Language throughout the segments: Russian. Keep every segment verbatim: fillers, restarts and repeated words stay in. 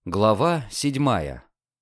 Глава седьмая.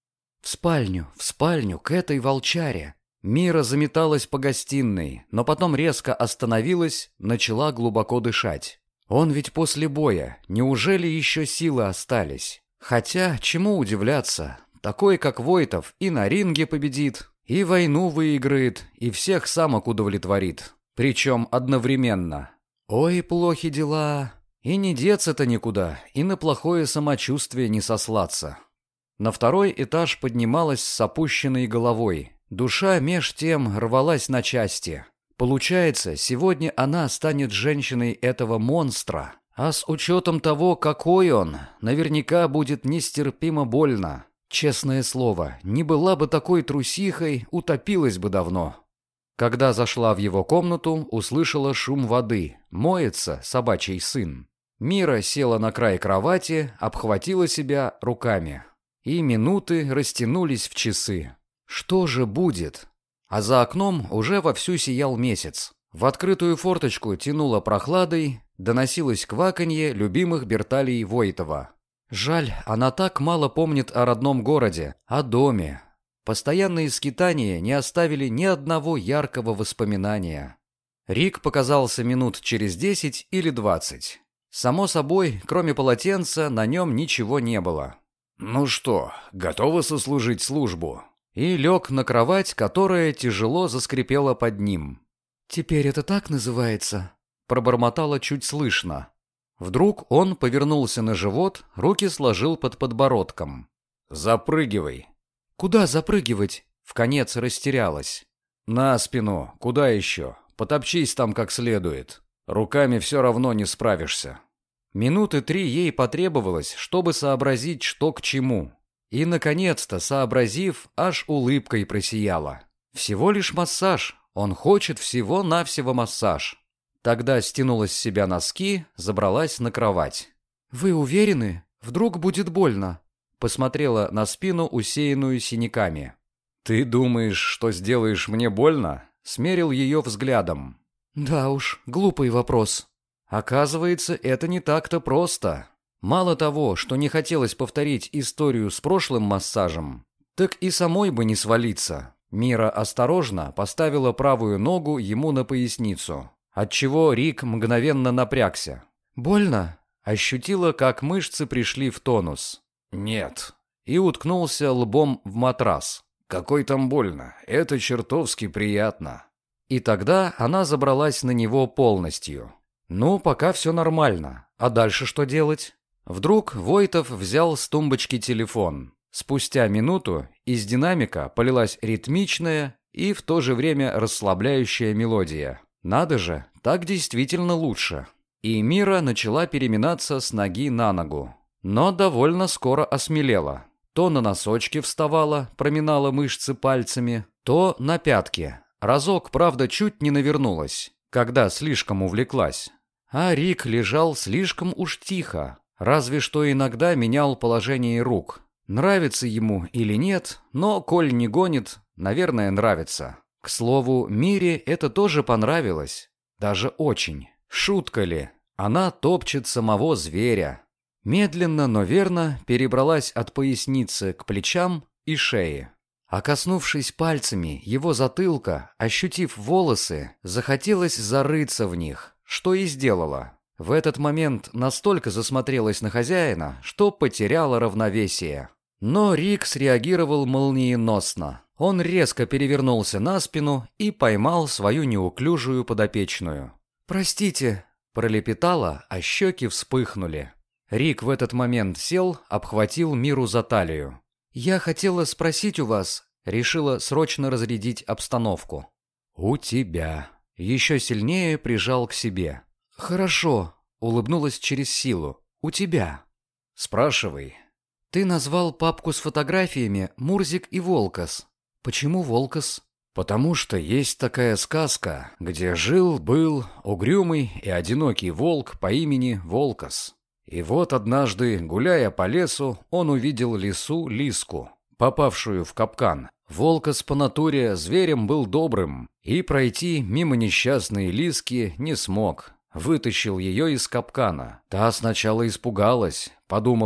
В спальню, в спальню, к этой волчаре. Мира заметалась по гостиной, но потом резко остановилась, начала глубоко дышать. Он ведь после боя, неужели еще силы остались? Хотя, чему удивляться, такой как Войтов и на ринге победит, и войну выиграет, и всех самок удовлетворит. Причем одновременно. Ой, плохи дела. И не деться-то никуда, и на плохое самочувствие не сослаться. На второй этаж поднималась с опущенной головой. Душа меж тем рвалась на части. Получается, сегодня она станет женщиной этого монстра. А с учетом того, какой он, наверняка будет нестерпимо больно. Честное слово, не была бы такой трусихой, утопилась бы давно. Когда зашла в его комнату, услышала шум воды. Моется собачий сын. Мира села на край кровати, обхватила себя руками. И минуты растянулись в часы. Что же будет? А за окном уже вовсю сиял месяц. В открытую форточку тянуло прохладой, доносилось кваканье любимых Берталий Войтова. Жаль, она так мало помнит о родном городе, о доме. Постоянные скитания не оставили ни одного яркого воспоминания. Рик показался минут через десять или двадцать. Само собой, кроме полотенца, на нем ничего не было. «Ну что, готова сослужить службу?» И лег на кровать, которая тяжело заскрипела под ним. «Теперь это так называется?» Пробормотала чуть слышно. Вдруг он повернулся на живот, руки сложил под подбородком. «Запрыгивай». «Куда запрыгивать?» Вконец растерялась. «На спину. Куда еще? Потопчись там как следует. Руками все равно не справишься». Минуты три ей потребовалось, чтобы сообразить, что к чему. И, наконец-то, сообразив, аж улыбкой просияла. Всего лишь массаж. Он хочет всего-навсего массаж. Тогда стянула с себя носки, забралась на кровать. «Вы уверены? Вдруг будет больно?» Посмотрела на спину, усеянную синяками. «Ты думаешь, что сделаешь мне больно?» Смерил ее взглядом. «Да уж, глупый вопрос». Оказывается, это не так-то просто. Мало того, что не хотелось повторить историю с прошлым массажем, так и самой бы не свалиться. Мира осторожно поставила правую ногу ему на поясницу, отчего Рик мгновенно напрягся. «Больно?» Ощутила, как мышцы пришли в тонус. «Нет». И уткнулся лбом в матрас. «Какой там больно? Это чертовски приятно». И тогда она забралась на него полностью. «Ну, пока все нормально. А дальше что делать?» Вдруг Войтов взял с тумбочки телефон. Спустя минуту из динамика полилась ритмичная и в то же время расслабляющая мелодия. Надо же, так действительно лучше. И Мира начала переминаться с ноги на ногу. Но довольно скоро осмелела. То на носочки вставала, проминала мышцы пальцами, то на пятки. Разок, правда, чуть не навернулась, когда слишком увлеклась. А Рик лежал слишком уж тихо, разве что иногда менял положение рук. Нравится ему или нет, но, коль не гонит, наверное, нравится. К слову, Мире это тоже понравилось. Даже очень. Шутка ли? Она топчет самого зверя. Медленно, но верно перебралась от поясницы к плечам и шее. А коснувшись пальцами его затылка, ощутив волосы, захотелось зарыться в них, что и сделала. В этот момент настолько засмотрелась на хозяина, что потеряла равновесие. Но Рик среагировал молниеносно. Он резко перевернулся на спину и поймал свою неуклюжую подопечную. «Простите», — пролепетала, а щеки вспыхнули. Рик в этот момент сел, обхватил Миру за талию. «Я хотела спросить у вас», — решила срочно разрядить обстановку. «У тебя». Еще сильнее прижал к себе. «Хорошо», — улыбнулась через силу. «У тебя». «Спрашивай». «Ты назвал папку с фотографиями «Мурзик и Волкос». Почему Волкос?» «Потому что есть такая сказка, где жил-был угрюмый и одинокий волк по имени Волкос. И вот однажды, гуляя по лесу, он увидел лису Лиску, попавшую в капкан. Волкос по натуре зверем был добрым, и пройти мимо несчастной Лиски не смог. Вытащил ее из капкана. Та сначала испугалась, подумала,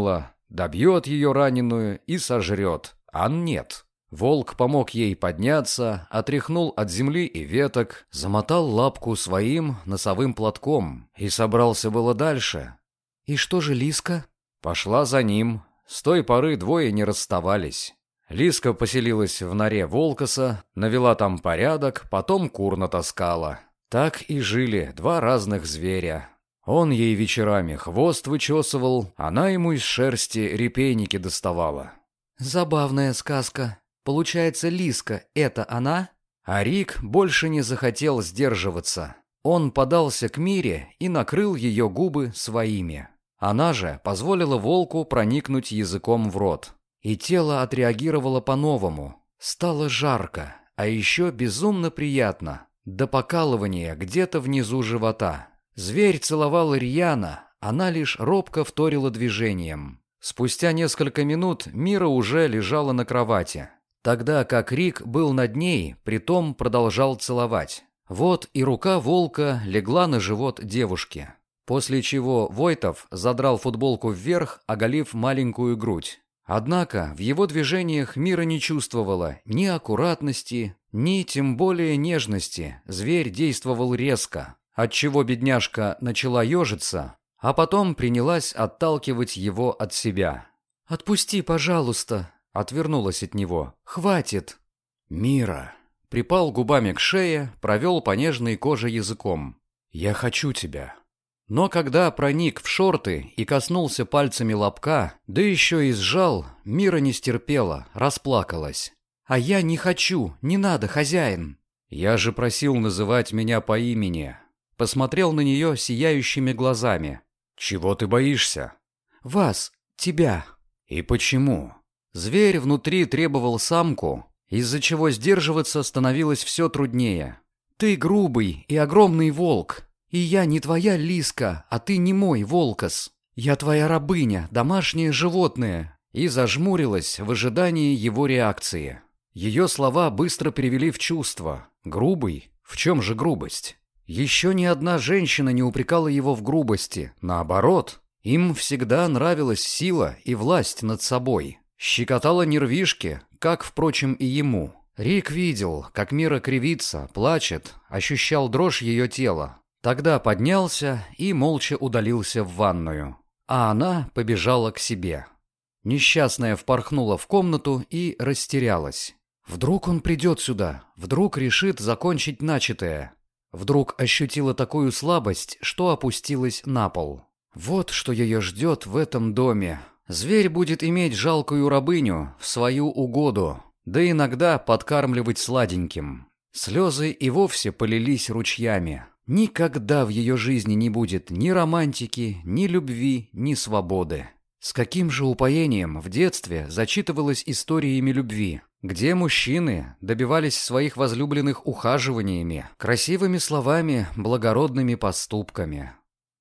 Добьет ее раненую и сожрет, а нет. Волк помог ей подняться, отряхнул от земли и веток, замотал лапку своим носовым платком и собрался было дальше. «И что же Лиска?» Пошла за ним. С той поры двое не расставались. Лиска поселилась в норе Волкоса, навела там порядок, потом кур натаскала. Так и жили два разных зверя. Он ей вечерами хвост вычесывал, она ему из шерсти репейники доставала. «Забавная сказка. Получается, Лиска — это она?» А Рик больше не захотел сдерживаться. Он подался к Мире и накрыл ее губы своими. Она же позволила волку проникнуть языком в рот. И тело отреагировало по-новому. Стало жарко, а еще безумно приятно. До покалывания где-то внизу живота. Зверь целовал рьяно, она лишь робко вторила движением. Спустя несколько минут Мира уже лежала на кровати, тогда как Рик был над ней, притом продолжал целовать. Вот и рука волка легла на живот девушки, после чего Войтов задрал футболку вверх, оголив маленькую грудь. Однако в его движениях Мира не чувствовала ни аккуратности, ни тем более нежности. Зверь действовал резко, отчего бедняжка начала ежиться, а потом принялась отталкивать его от себя. «Отпусти, пожалуйста», — отвернулась от него. «Хватит». «Мира», — припал губами к шее, провел по нежной коже языком. «Я хочу тебя». Но когда проник в шорты и коснулся пальцами лобка, да еще и сжал, Мира не стерпела, расплакалась. «А я не хочу, не надо, хозяин». «Я же просил называть меня по имени». Посмотрел на нее сияющими глазами. «Чего ты боишься?» «Вас, тебя». «И почему?» Зверь внутри требовал самку, из-за чего сдерживаться становилось все труднее. «Ты грубый и огромный волк. И я не твоя Лиска, а ты не мой Волкос. Я твоя рабыня, домашнее животное». И зажмурилась в ожидании его реакции. Ее слова быстро привели в чувство. Грубый? В чем же грубость? Еще ни одна женщина не упрекала его в грубости. Наоборот, им всегда нравилась сила и власть над собой. Щекотала нервишки, как, впрочем, и ему. Рик видел, как Мира кривится, плачет, ощущал дрожь ее тела. Тогда поднялся и молча удалился в ванную. А она побежала к себе. Несчастная впорхнула в комнату и растерялась. Вдруг он придет сюда, вдруг решит закончить начатое. Вдруг ощутила такую слабость, что опустилась на пол. Вот что ее ждет в этом доме. Зверь будет иметь жалкую рабыню в свою угоду, да иногда подкармливать сладеньким. Слезы и вовсе полились ручьями. Никогда в ее жизни не будет ни романтики, ни любви, ни свободы. С каким же упоением в детстве зачитывалась историями любви, где мужчины добивались своих возлюбленных ухаживаниями, красивыми словами, благородными поступками.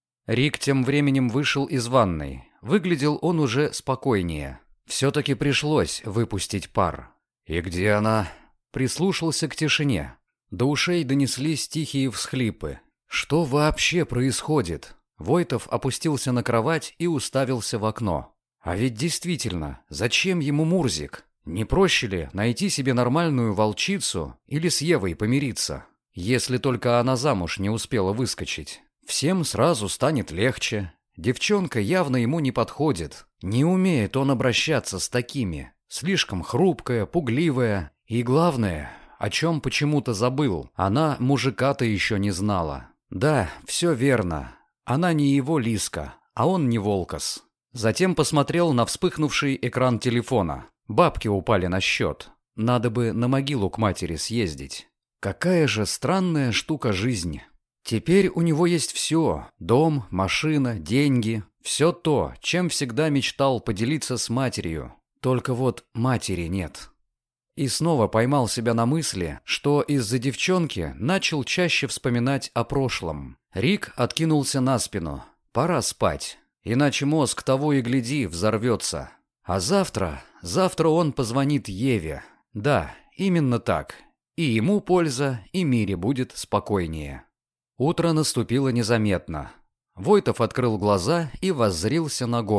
Рик тем временем вышел из ванной. Выглядел он уже спокойнее. Все-таки пришлось выпустить пар. «И где она?» Прислушался к тишине. До ушей донеслись тихие всхлипы. Что вообще происходит? Войтов опустился на кровать и уставился в окно. А ведь действительно, зачем ему Мурзик? Не проще ли найти себе нормальную волчицу или с Евой помириться? Если только она замуж не успела выскочить. Всем сразу станет легче. Девчонка явно ему не подходит. Не умеет он обращаться с такими. Слишком хрупкая, пугливая. И главное, о чем почему-то забыл, она мужика-то еще не знала. Да, все верно. Она не его Лиска, а он не Волкос. Затем посмотрел на вспыхнувший экран телефона. Бабки упали на счет. Надо бы на могилу к матери съездить. Какая же странная штука жизнь. Теперь у него есть все. Дом, машина, деньги. Все то, чем всегда мечтал поделиться с матерью. Только вот матери нет. И снова поймал себя на мысли, что из-за девчонки начал чаще вспоминать о прошлом. Рик откинулся на спину. Пора спать. Иначе мозг того и гляди взорвется. А завтра, завтра он позвонит Еве. Да, именно так. И ему польза, и Мире будет спокойнее. Утро наступило незаметно. Войтов открыл глаза и воззрился на горы.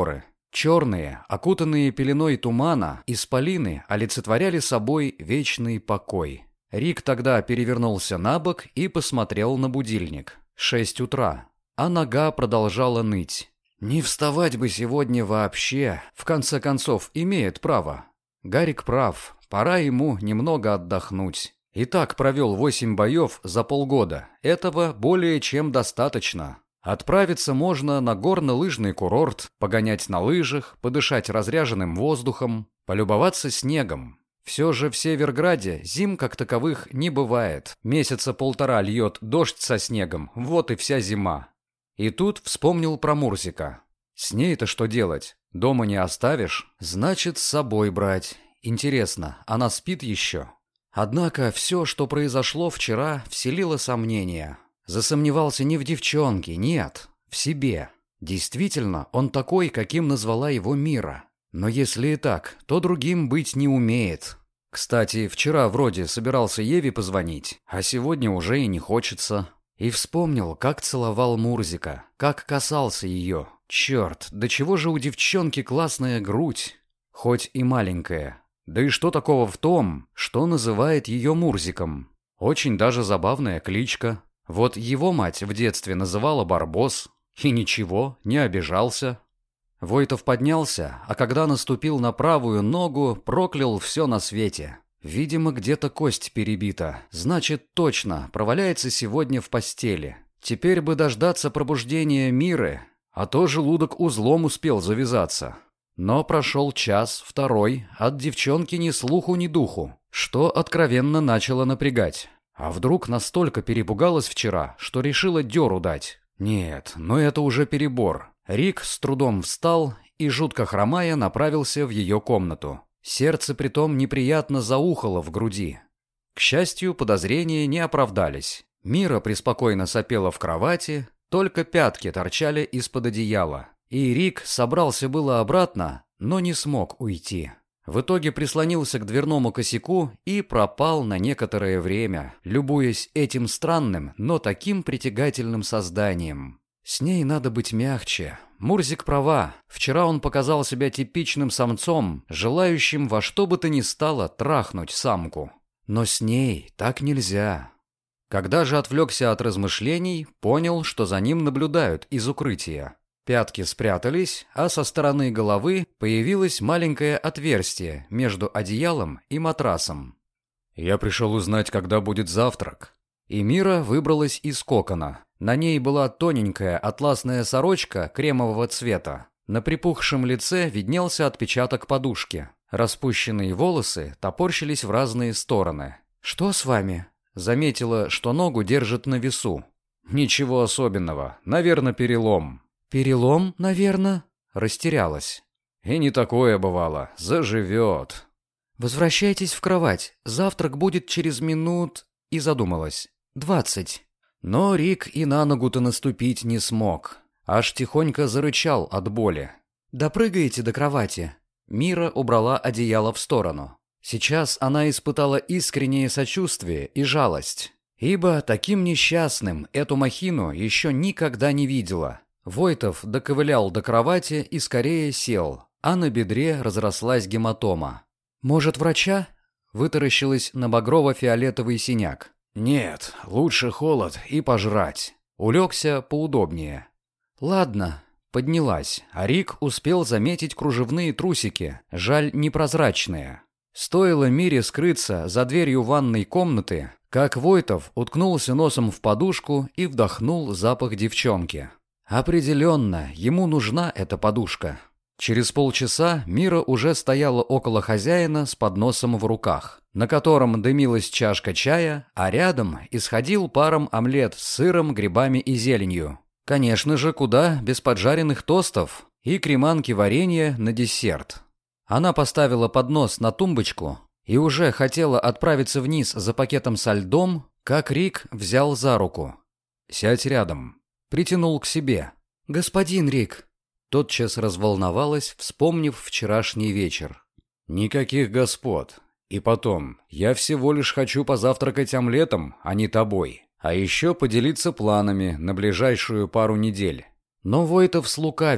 Черные, окутанные пеленой тумана, исполины олицетворяли собой вечный покой. Рик тогда перевернулся на бок и посмотрел на будильник. Шесть утра, а нога продолжала ныть. Не вставать бы сегодня вообще, в конце концов, имеет право. Гарик прав, пора ему немного отдохнуть. И так провел восемь боев за полгода, этого более чем достаточно. Отправиться можно на горно-лыжный курорт, погонять на лыжах, подышать разряженным воздухом, полюбоваться снегом. Все же в Северграде зим как таковых не бывает. Месяца полтора льет дождь со снегом, вот и вся зима. И тут вспомнил про Мурзика. С ней-то что делать? Дома не оставишь? Значит, с собой брать. Интересно, она спит еще? Однако все, что произошло вчера, вселило сомнения. Засомневался не в девчонке, нет, в себе. Действительно, он такой, каким назвала его Мира. Но если и так, то другим быть не умеет. Кстати, вчера вроде собирался Еве позвонить, а сегодня уже и не хочется. И вспомнил, как целовал Мурзика, как касался ее. Черт, до чего же у девчонки классная грудь, хоть и маленькая. Да и что такого в том, что называет ее Мурзиком? Очень даже забавная кличка. Вот его мать в детстве называла Барбос, и ничего, не обижался. Войтов поднялся, а когда наступил на правую ногу, проклял все на свете. Видимо, где-то кость перебита, значит, точно проваляется сегодня в постели. Теперь бы дождаться пробуждения Миры, а то желудок узлом успел завязаться. Но прошел час, второй, от девчонки ни слуху, ни духу, что откровенно начало напрягать. А вдруг настолько перепугалась вчера, что решила дёру дать? Нет, но это уже перебор. Рик с трудом встал и, жутко хромая, направился в ее комнату. Сердце притом неприятно заухало в груди. К счастью, подозрения не оправдались. Мира преспокойно сопела в кровати, только пятки торчали из-под одеяла. И Рик собрался было обратно, но не смог уйти. В итоге прислонился к дверному косяку и пропал на некоторое время, любуясь этим странным, но таким притягательным созданием. С ней надо быть мягче. Мурзик права. Вчера он показал себя типичным самцом, желающим во что бы то ни стало трахнуть самку. Но с ней так нельзя. Когда же отвлекся от размышлений, понял, что за ним наблюдают из укрытия. Пятки спрятались, а со стороны головы появилось маленькое отверстие между одеялом и матрасом. «Я пришел узнать, когда будет завтрак». И Мира выбралась из кокона. На ней была тоненькая атласная сорочка кремового цвета. На припухшем лице виднелся отпечаток подушки. Распущенные волосы топорщились в разные стороны. «Что с вами?» Заметила, что ногу держит на весу. «Ничего особенного. Наверное, перелом». «Перелом, наверное?» Растерялась. «И не такое бывало. Заживет». «Возвращайтесь в кровать. Завтрак будет через минут...» И задумалась. «Двадцать». Но Рик и на ногу-то наступить не смог. Аж тихонько зарычал от боли. «Допрыгаете до кровати?» Мира убрала одеяло в сторону. Сейчас она испытала искреннее сочувствие и жалость. Ибо таким несчастным эту махину еще никогда не видела. Войтов доковылял до кровати и скорее сел, а на бедре разрослась гематома. «Может, врача?» Вытаращилась на багрово-фиолетовый синяк. «Нет, лучше холод и пожрать». Улегся поудобнее. «Ладно». Поднялась, а Рик успел заметить кружевные трусики, жаль, непрозрачные. Стоило Мире скрыться за дверью ванной комнаты, как Войтов уткнулся носом в подушку и вдохнул запах девчонки. Определенно, ему нужна эта подушка. Через полчаса Мира уже стояла около хозяина с подносом в руках, на котором дымилась чашка чая, а рядом исходил паром омлет с сыром, грибами и зеленью. Конечно же, куда без поджаренных тостов и креманки варенья на десерт. Она поставила поднос на тумбочку и уже хотела отправиться вниз за пакетом со льдом, как Рик взял за руку. «Сядь рядом». Притянул к себе. «Господин Рик». Тотчас разволновалась, вспомнив вчерашний вечер. «Никаких господ. И потом, я всего лишь хочу позавтракать омлетом, а не тобой. А еще поделиться планами на ближайшую пару недель». Но Войтов слукавил.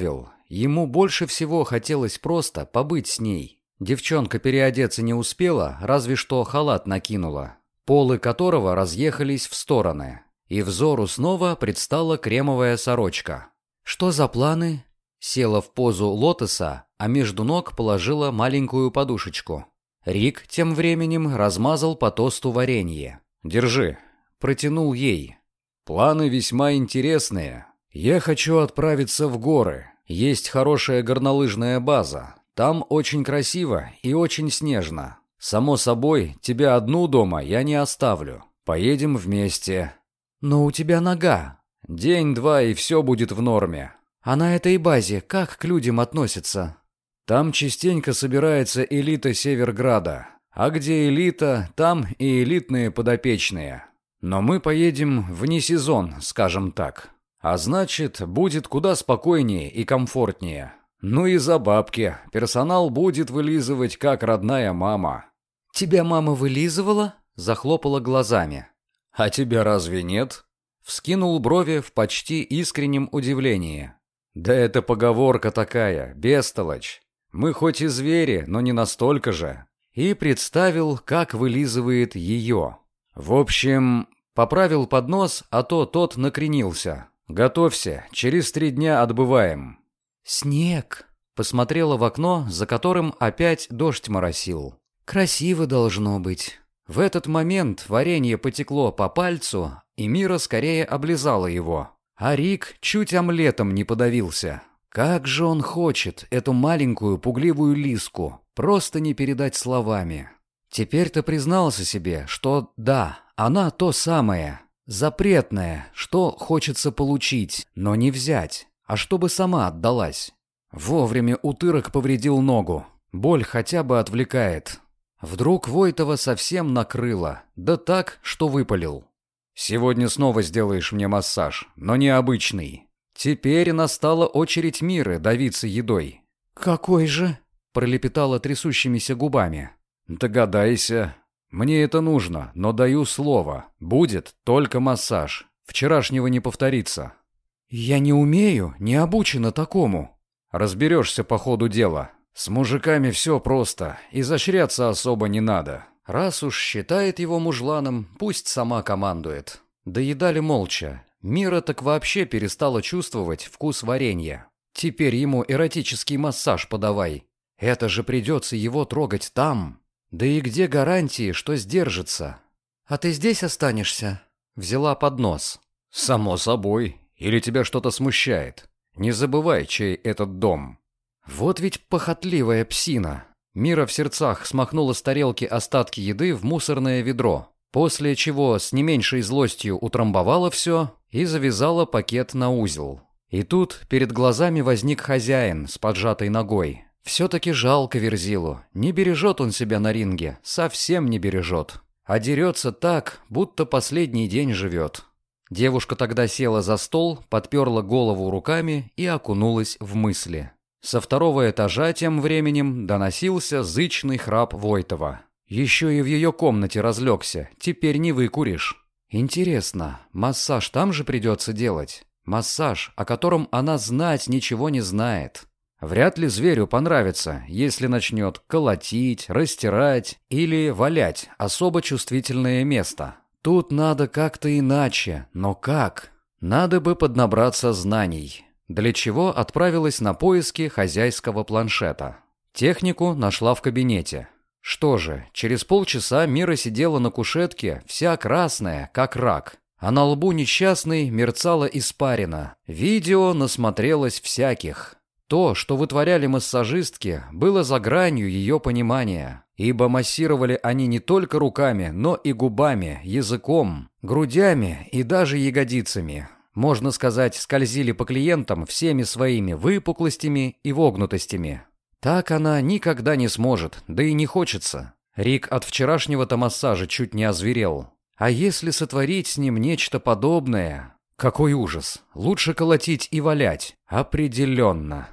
Ему больше всего хотелось просто побыть с ней. Девчонка переодеться не успела, разве что халат накинула, полы которого разъехались в стороны. И взору снова предстала кремовая сорочка. «Что за планы?» Села в позу лотоса, а между ног положила маленькую подушечку. Рик тем временем размазал по тосту варенье. «Держи», — протянул ей. «Планы весьма интересные. Я хочу отправиться в горы. Есть хорошая горнолыжная база. Там очень красиво и очень снежно. Само собой, тебя одну дома я не оставлю. Поедем вместе». «Но у тебя нога». «День-два, и все будет в норме». «А на этой базе как к людям относятся?» «Там частенько собирается элита Северграда. А где элита, там и элитные подопечные. Но мы поедем вне сезон, скажем так. А значит, будет куда спокойнее и комфортнее. Ну и за бабки. Персонал будет вылизывать, как родная мама». «Тебя мама вылизывала?» Захлопала глазами. «А тебя разве нет?» Вскинул брови в почти искреннем удивлении. «Да это поговорка такая, бестолочь. Мы хоть и звери, но не настолько же». И представил, как вылизывает ее. В общем, поправил поднос, а то тот накренился. «Готовься, через три дня отбываем». «Снег», — посмотрела в окно, за которым опять дождь моросил. «Красиво должно быть». В этот момент варенье потекло по пальцу, и Мира скорее облизала его. А Рик чуть омлетом не подавился. Как же он хочет эту маленькую пугливую лиску, просто не передать словами. Теперь-то признался себе, что да, она то самое, запретное, что хочется получить, но не взять, а чтобы сама отдалась. Вовремя утырок повредил ногу, боль хотя бы отвлекает. Вдруг Войтова совсем накрыло, да так, что выпалил. «Сегодня снова сделаешь мне массаж, но не обычный». Теперь настала очередь Миры давиться едой. «Какой же?» – пролепетала трясущимися губами. «Догадайся. Мне это нужно, но даю слово. Будет только массаж. Вчерашнего не повторится». «Я не умею, не обучена такому». «Разберешься по ходу дела. С мужиками все просто, изощряться особо не надо. Раз уж считает его мужланом, пусть сама командует». Доедали молча. Мира так вообще перестала чувствовать вкус варенья. Теперь ему эротический массаж подавай. Это же придется его трогать там. Да и где гарантии, что сдержится? «А ты здесь останешься?» Взяла поднос. «Само собой. Или тебя что-то смущает? Не забывай, чей этот дом». Вот ведь похотливая псина. Мира в сердцах смахнула с тарелки остатки еды в мусорное ведро, после чего с не меньшей злостью утрамбовала все и завязала пакет на узел. И тут перед глазами возник хозяин с поджатой ногой. Все-таки жалко Верзилу. Не бережет он себя на ринге, совсем не бережет. А дерется так, будто последний день живет. Девушка тогда села за стол, подперла голову руками и окунулась в мысли. Со второго этажа тем временем доносился зычный храп Войтова. Еще и в ее комнате разлегся, теперь не выкуришь. Интересно, массаж там же придется делать? Массаж, о котором она знать ничего не знает. Вряд ли зверю понравится, если начнет колотить, растирать или валять особо чувствительное место. Тут надо как-то иначе, но как? Надо бы поднабраться знаний. Для чего отправилась на поиски хозяйского планшета. Технику нашла в кабинете. Что же, через полчаса Мира сидела на кушетке, вся красная, как рак. А на лбу несчастной мерцала испарина. Видео насмотрелось всяких. То, что вытворяли массажистки, было за гранью ее понимания, ибо массировали они не только руками, но и губами, языком, грудями и даже ягодицами. Можно сказать, скользили по клиентам всеми своими выпуклостями и вогнутостями. Так она никогда не сможет, да и не хочется. Рик от вчерашнего-то массажа чуть не озверел. А если сотворить с ним нечто подобное? Какой ужас! Лучше колотить и валять. Определенно.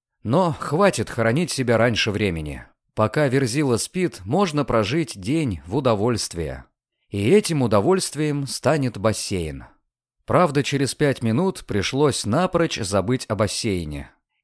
Но хватит хоронить себя раньше времени. Пока Верзила спит, можно прожить день в удовольствие. И этим удовольствием станет бассейн. Правда, через пять минут пришлось напрочь забыть о бассейне.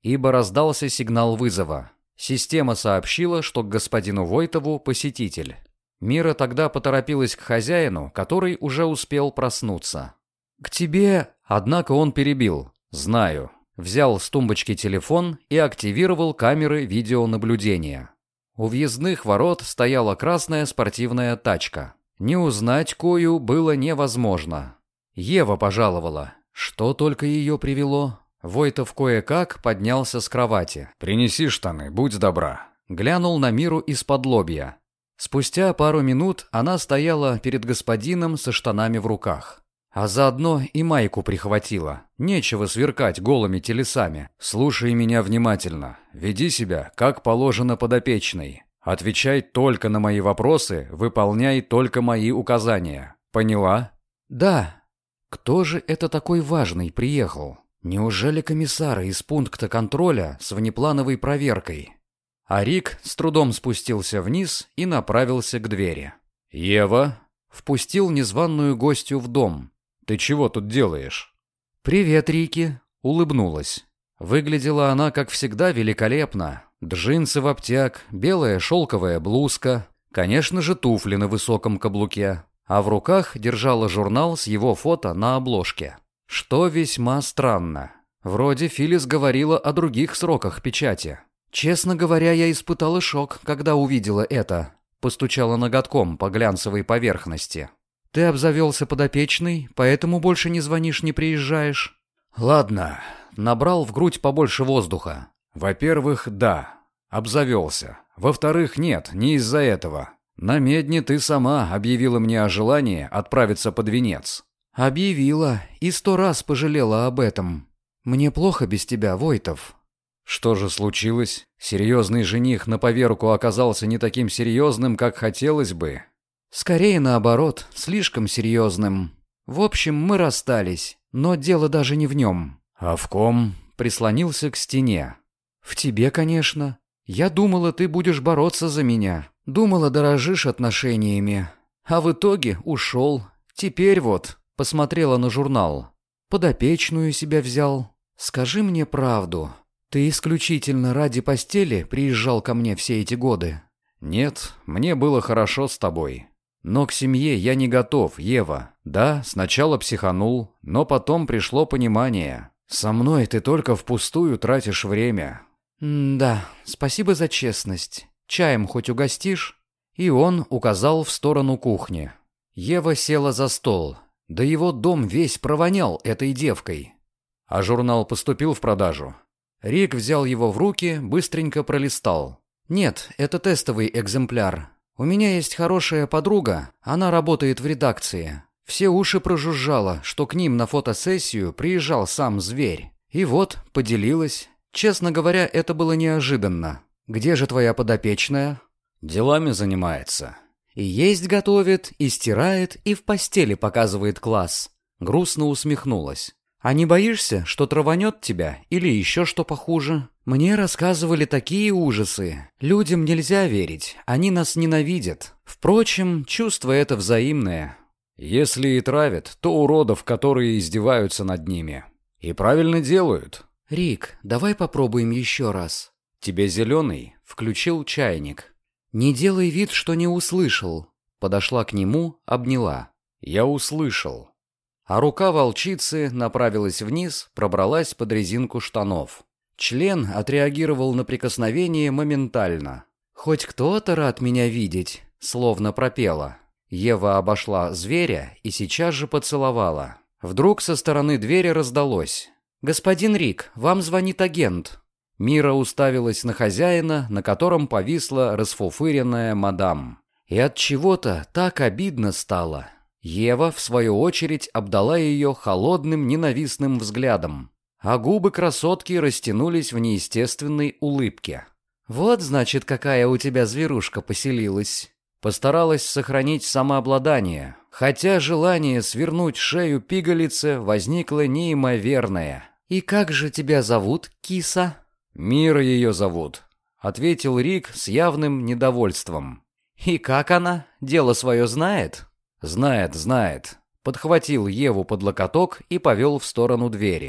ибо раздался сигнал вызова. Система сообщила, что к господину Войтову посетитель. Мира тогда поторопилась к хозяину, который уже успел проснуться. «К тебе...» Однако он перебил. «Знаю». Взял с тумбочки телефон и активировал камеры видеонаблюдения. У въездных ворот стояла красная спортивная тачка. Не узнать Кою было невозможно. Ева пожаловала. Что только ее привело? Войтов кое-как поднялся с кровати. «Принеси штаны, будь добра». Глянул на Миру из-под лобья. Спустя пару минут она стояла перед господином со штанами в руках. А заодно и майку прихватила. Нечего сверкать голыми телесами. «Слушай меня внимательно. Веди себя, как положено подопечной. Отвечай только на мои вопросы, выполняй только мои указания. Поняла?» «Да». Кто же это такой важный приехал? Неужели комиссары из пункта контроля с внеплановой проверкой? А Рик с трудом спустился вниз и направился к двери. «Ева?» Впустил незваную гостью в дом. «Ты чего тут делаешь?» «Привет, Рики», — улыбнулась. Выглядела она, как всегда, великолепно. Джинсы в обтяг, белая шелковая блузка, конечно же, туфли на высоком каблуке, а в руках держала журнал с его фото на обложке. Что весьма странно. Вроде Филлис говорила о других сроках печати. «Честно говоря, я испытала шок, когда увидела это», — постучала ноготком по глянцевой поверхности. «Ты обзавелся подопечной, поэтому больше не звонишь, не приезжаешь?» «Ладно», — набрал в грудь побольше воздуха. «Во-первых, да, обзавелся. Во-вторых, нет, не из-за этого. На медне ты сама объявила мне о желании отправиться под венец». «Объявила и сто раз пожалела об этом. Мне плохо без тебя, Войтов». «Что же случилось? Серьезный жених на поверку оказался не таким серьезным, как хотелось бы?» «Скорее наоборот, слишком серьезным. В общем, мы расстались, но дело даже не в нем». «А в ком?» Прислонился к стене. «В тебе, конечно. Я думала, ты будешь бороться за меня. Думала, дорожишь отношениями. А в итоге ушел. Теперь вот...» Посмотрела на журнал. «Подопечную себя взял. Скажи мне правду. Ты исключительно ради постели приезжал ко мне все эти годы?» «Нет, мне было хорошо с тобой. Но к семье я не готов, Ева. Да, сначала психанул, но потом пришло понимание. Со мной ты только впустую тратишь время». «Да, спасибо за честность. Чаем хоть угостишь?» И он указал в сторону кухни. Ева села за стол. Да его дом весь провонял этой девкой. А журнал поступил в продажу. Рик взял его в руки, быстренько пролистал. «Нет, это тестовый экземпляр. У меня есть хорошая подруга, она работает в редакции. Все уши прожужжало, что к ним на фотосессию приезжал сам зверь. И вот, поделилась. Честно говоря, это было неожиданно. Где же твоя подопечная?» «Делами занимается». «И есть готовит, и стирает, и в постели показывает класс». Грустно усмехнулась. «А не боишься, что траванет тебя или еще что похуже? Мне рассказывали такие ужасы. Людям нельзя верить, они нас ненавидят. Впрочем, чувство это взаимное». «Если и травят, то уродов, которые издеваются над ними. И правильно делают». «Рик, давай попробуем еще раз». «Тебе зеленый?» Включил чайник. «Не делай вид, что не услышал». Подошла к нему, обняла. «Я услышал». А рука волчицы направилась вниз, пробралась под резинку штанов. Член отреагировал на прикосновение моментально. «Хоть кто-то рад меня видеть», словно пропела. Ева обошла зверя и сейчас же поцеловала. Вдруг со стороны двери раздалось: «Господин Рик, вам звонит агент». Мира уставилась на хозяина, на котором повисла расфуфыренная мадам. И от чего-то так обидно стало. Ева, в свою очередь, обдала ее холодным ненавистным взглядом, а губы красотки растянулись в неестественной улыбке. «Вот, значит, какая у тебя зверушка поселилась». Постаралась сохранить самообладание, хотя желание свернуть шею пигалице возникло неимоверное. «И как же тебя зовут, киса?» «Мира ее зовут», — ответил Рик с явным недовольством. «И как она? Дело свое знает?» «Знает, знает», — подхватил Еву под локоток и повел в сторону двери.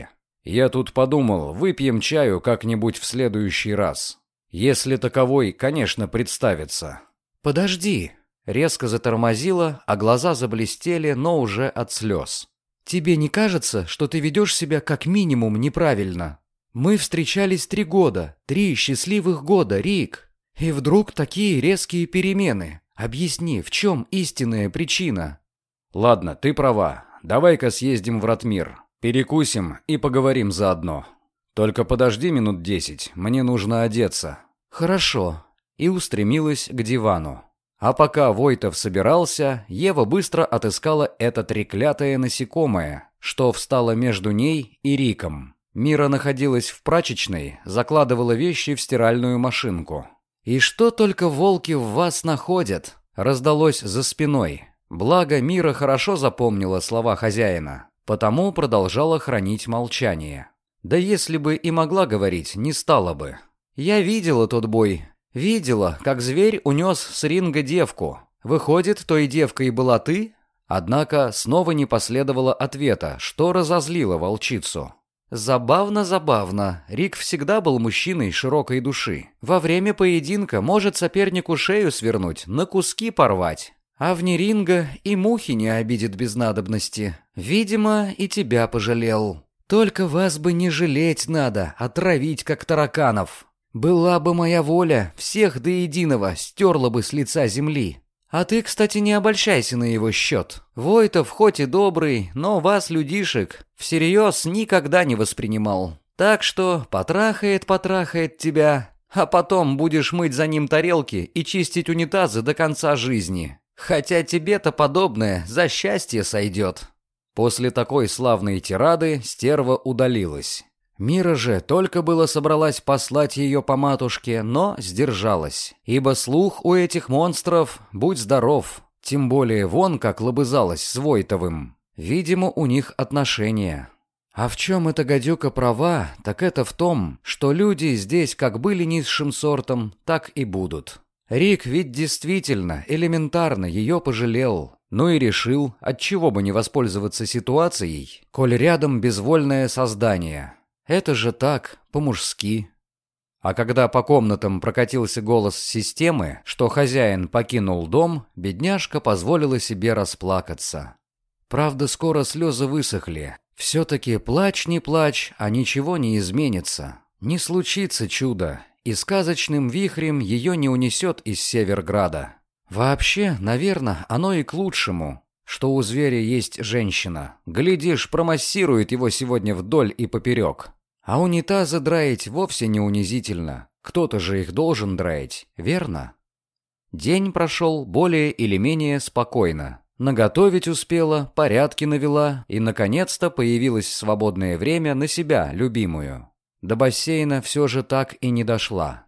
Я тут подумал, выпьем чаю как-нибудь в следующий раз. Если таковой, конечно, представится». «Подожди!» Резко затормозила, а глаза заблестели, но уже от слез. «Тебе не кажется, что ты ведешь себя как минимум неправильно? Мы встречались три года, три счастливых года, Рик. И вдруг такие резкие перемены. Объясни, в чем истинная причина?» «Ладно, ты права. Давай-ка съездим в Ратмир. Перекусим и поговорим заодно. Только подожди минут десять, мне нужно одеться». «Хорошо». И устремилась к дивану. А пока Войтов собирался, Ева быстро отыскала это треклятое насекомое, что встало между ней и Риком. Мира находилась в прачечной, закладывала вещи в стиральную машинку. «И что только волки в вас находят?» Раздалось за спиной. Благо, Мира хорошо запомнила слова хозяина, потому продолжала хранить молчание. Да если бы и могла говорить, не стала бы. «Я видела тот бой. Видела, как зверь унес с ринга девку. Выходит, той девкой была ты?» Однако снова не последовало ответа, что разозлило волчицу. «Забавно, забавно. Рик всегда был мужчиной широкой души. Во время поединка может сопернику шею свернуть, на куски порвать. А вне ринга и мухи не обидит без надобности. Видимо, и тебя пожалел. Только вас бы не жалеть надо, а травить как тараканов. Была бы моя воля, всех до единого стерла бы с лица земли. А ты, кстати, не обольщайся на его счет. Войтов хоть и добрый, но вас, людишек, всерьез никогда не воспринимал. Так что потрахает-потрахает тебя, а потом будешь мыть за ним тарелки и чистить унитазы до конца жизни. Хотя тебе-то подобное за счастье сойдет». После такой славной тирады стерва удалилась. Мира же только было собралась послать ее по матушке, но сдержалась, ибо слух у этих монстров, будь здоров, тем более вон как лобызалась с Войтовым. Видимо, у них отношения. А в чем эта гадюка права, так это в том, что люди здесь как были низшим сортом, так и будут. Рик ведь действительно элементарно ее пожалел, ну и решил, отчего бы не воспользоваться ситуацией, коль рядом безвольное создание. Это же так, по-мужски. А когда по комнатам прокатился голос системы, что хозяин покинул дом, бедняжка позволила себе расплакаться. Правда, скоро слезы высохли. Все-таки плачь не плачь, а ничего не изменится. Не случится чудо, и сказочным вихрем ее не унесет из Северграда. Вообще, наверное, оно и к лучшему, что у зверя есть женщина. Глядишь, промассирует его сегодня вдоль и поперек. А унитазы драить вовсе не унизительно. Кто-то же их должен драить, верно? День прошел более или менее спокойно. Наготовить успела, порядки навела, и, наконец-то, появилось свободное время на себя, любимую. До бассейна все же так и не дошла.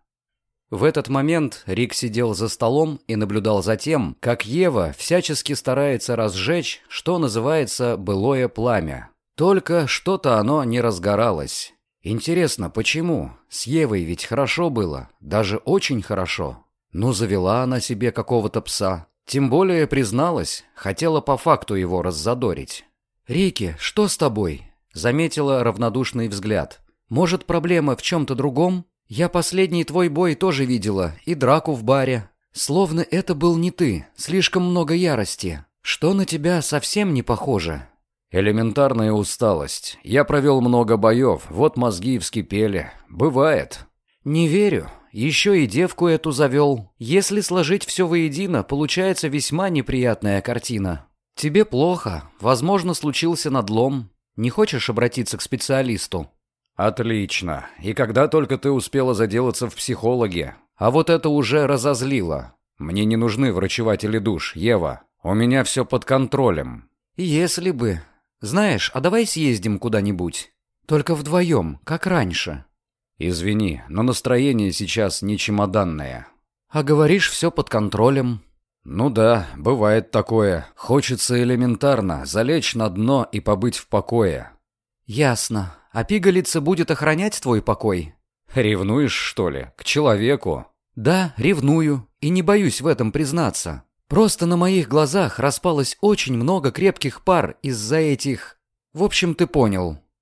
В этот момент Рик сидел за столом и наблюдал за тем, как Ева всячески старается разжечь, что называется, былое пламя. Только что-то оно не разгоралось. Интересно, почему? С Евой ведь хорошо было, даже очень хорошо. Ну, завела она себе какого-то пса. Тем более призналась, хотела по факту его раззадорить. «Рики, что с тобой?» Заметила равнодушный взгляд. «Может, проблема в чем-то другом? Я последний твой бой тоже видела, и драку в баре. Словно это был не ты, слишком много ярости. Что на тебя совсем не похоже?» «Элементарная усталость. Я провел много боев, вот мозги и вскипели. Бывает». «Не верю. Еще и девку эту завел. Если сложить все воедино, получается весьма неприятная картина. Тебе плохо. Возможно, случился надлом. Не хочешь обратиться к специалисту?» «Отлично. И когда только ты успела заделаться в психологе? А вот это уже разозлило. Мне не нужны врачеватели душ, Ева. У меня все под контролем». «Если бы. Знаешь, а давай съездим куда-нибудь? Только вдвоем, как раньше». «Извини, но настроение сейчас не чемоданное». «А говоришь, все под контролем». «Ну да, бывает такое. Хочется элементарно залечь на дно и побыть в покое». «Ясно. А пигалица будет охранять твой покой?» «Ревнуешь, что ли? К человеку?» «Да, ревную. И не боюсь в этом признаться. Просто на моих глазах распалось очень много крепких пар из-за этих... В общем, ты понял».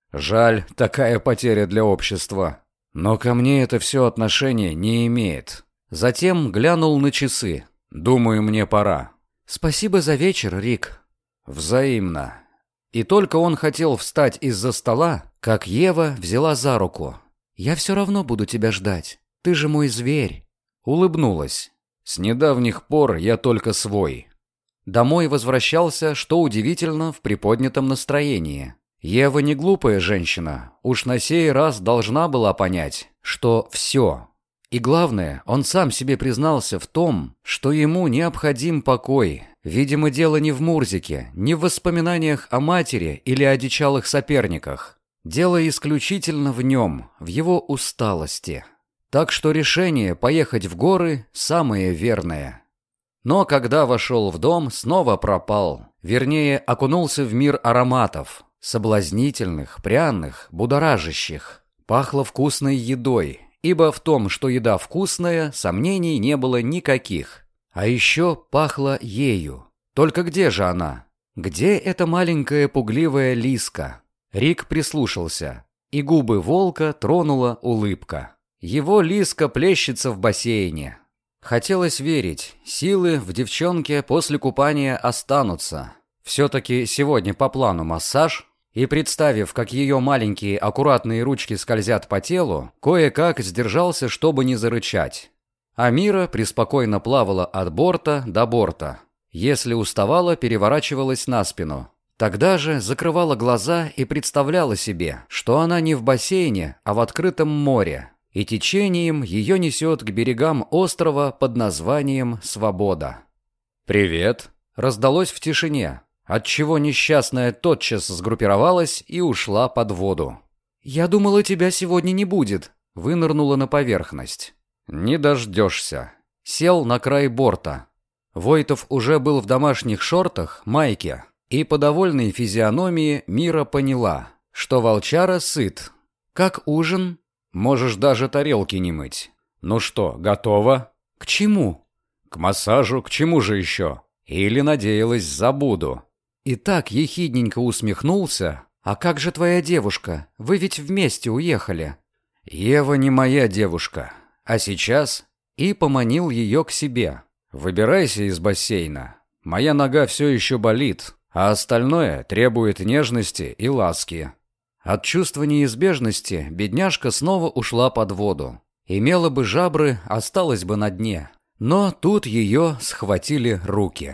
Жаль, такая потеря для общества. Но ко мне это все отношение не имеет. Затем глянул на часы. Думаю, мне пора. Спасибо за вечер, Рик. Взаимно. И только он хотел встать из-за стола, как Ева взяла за руку. Я все равно буду тебя ждать. Ты же мой зверь. Улыбнулась. С недавних пор я только свой. Домой возвращался, что удивительно, в приподнятом настроении. Ева не глупая женщина, уж на сей раз должна была понять, что все. И главное, он сам себе признался в том, что ему необходим покой. Видимо, дело не в Мурзике, не в воспоминаниях о матери или одичалых соперниках. Дело исключительно в нем, в его усталости. Так что решение поехать в горы самое верное. Но когда вошел в дом, снова пропал. Вернее, окунулся в мир ароматов. Соблазнительных, пряных, будоражащих. Пахло вкусной едой, ибо в том, что еда вкусная, сомнений не было никаких. А еще пахло ею. Только где же она? Где эта маленькая пугливая лиска? Рик прислушался, и губы волка тронула улыбка. Его лиска плещется в бассейне. Хотелось верить, силы в девчонке после купания останутся. Все-таки сегодня по плану массаж, и, представив, как ее маленькие аккуратные ручки скользят по телу, кое-как сдержался, чтобы не зарычать. А Мира преспокойно плавала от борта до борта. Если уставала, переворачивалась на спину. Тогда же закрывала глаза и представляла себе, что она не в бассейне, а в открытом море, и течением ее несет к берегам острова под названием Свобода. «Привет!» раздалось в тишине, отчего несчастная тотчас сгруппировалась и ушла под воду. «Я думала, тебя сегодня не будет», — вынырнула на поверхность. «Не дождешься». Сел на край борта. Войтов уже был в домашних шортах, майке, и по довольной физиономии Мира поняла, что волчара сыт. «Как ужин?» «Можешь даже тарелки не мыть». «Ну что, готова?» «К чему?» «К массажу, к чему же еще? Или надеялась, забуду?» И так ехидненько усмехнулся. «А как же твоя девушка? Вы ведь вместе уехали». «Ева не моя девушка. А сейчас...» И поманил ее к себе. «Выбирайся из бассейна. Моя нога все еще болит, а остальное требует нежности и ласки». От чувства неизбежности бедняжка снова ушла под воду. Имела бы жабры, осталась бы на дне. Но тут ее схватили руки.